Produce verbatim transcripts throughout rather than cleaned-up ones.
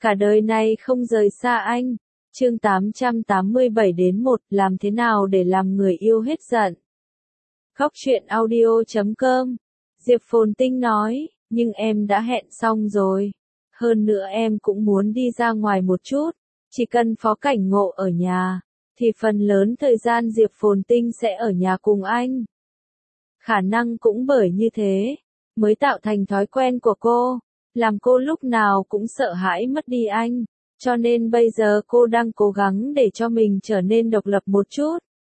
cả đời này không rời xa anh. Chương tám trăm tám mươi bảy đến một, làm thế nào để làm người yêu hết giận. Khóc chuyện audio chấm com. Diệp Phồn Tinh nói, nhưng em đã hẹn xong rồi. Hơn nữa em cũng muốn đi ra ngoài một chút. Chỉ cần Phó Cảnh Ngộ ở nhà, thì phần lớn thời gian Diệp Phồn Tinh sẽ ở nhà cùng anh. Khả năng cũng bởi như thế, mới tạo thành thói quen của cô, làm cô lúc nào cũng sợ hãi mất đi anh. Cho nên bây giờ cô đang cố gắng để cho mình trở nên độc lập một chút.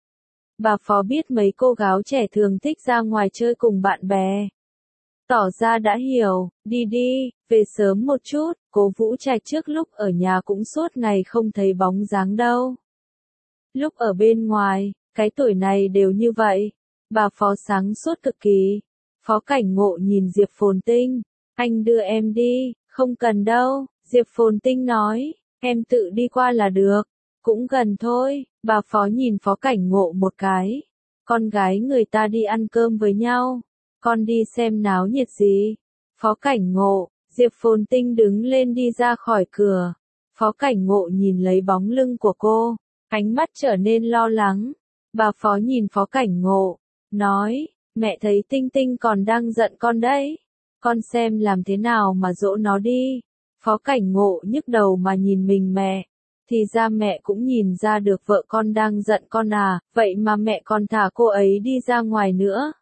Bà Phó biết mấy cô gái trẻ thường thích ra ngoài chơi cùng bạn bè. Tỏ ra đã hiểu, đi đi, về sớm một chút, Cố Vũ Trạch trước lúc ở nhà cũng suốt ngày không thấy bóng dáng đâu. Lúc ở bên ngoài, cái tuổi này đều như vậy. Bà Phó sáng suốt cực kỳ. Phó Cảnh Ngộ nhìn Diệp Phồn Tinh, anh đưa em đi, không cần đâu. Diệp Phồn Tinh nói, em tự đi qua là được, cũng gần thôi. Bà Phó nhìn Phó Cảnh Ngộ một cái, con gái người ta đi ăn cơm với nhau, con đi xem náo nhiệt gì. Phó Cảnh Ngộ, Diệp Phồn Tinh đứng lên đi ra khỏi cửa. Phó Cảnh Ngộ nhìn lấy bóng lưng của cô, ánh mắt trở nên lo lắng. Bà Phó nhìn Phó Cảnh Ngộ, nói, mẹ thấy Tinh Tinh còn đang giận con đấy, con xem làm thế nào mà dỗ nó đi. Phó Cảnh Ngộ nhức đầu mà nhìn mình mẹ, thì ra mẹ cũng nhìn ra được vợ con đang giận con à, vậy mà mẹ còn thả cô ấy đi ra ngoài nữa.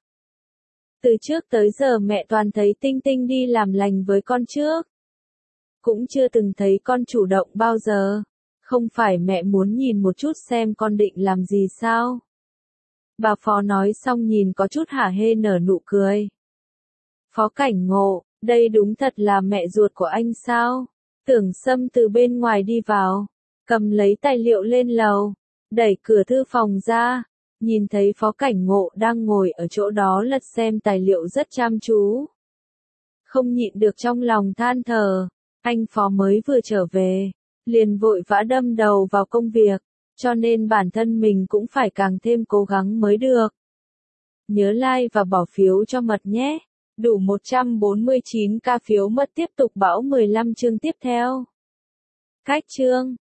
Từ trước tới giờ mẹ toàn thấy Tinh Tinh đi làm lành với con trước, cũng chưa từng thấy con chủ động bao giờ. Không phải mẹ muốn nhìn một chút xem con định làm gì sao? Bà Phó nói xong nhìn có chút hả hê nở nụ cười. Phó Cảnh Ngộ, đây đúng thật là mẹ ruột của anh sao? Tưởng Sâm từ bên ngoài đi vào, cầm lấy tài liệu lên lầu, đẩy cửa thư phòng ra, nhìn thấy Phó Cảnh Ngộ đang ngồi ở chỗ đó lật xem tài liệu rất chăm chú. Không nhịn được trong lòng than thở, anh Phó mới vừa trở về, liền vội vã đâm đầu vào công việc, cho nên bản thân mình cũng phải càng thêm cố gắng mới được. Nhớ like và bỏ phiếu cho Mật nhé. Đủ một trăm bốn mươi chín k phiếu Mật tiếp tục bão mười lăm chương tiếp theo. Cách chương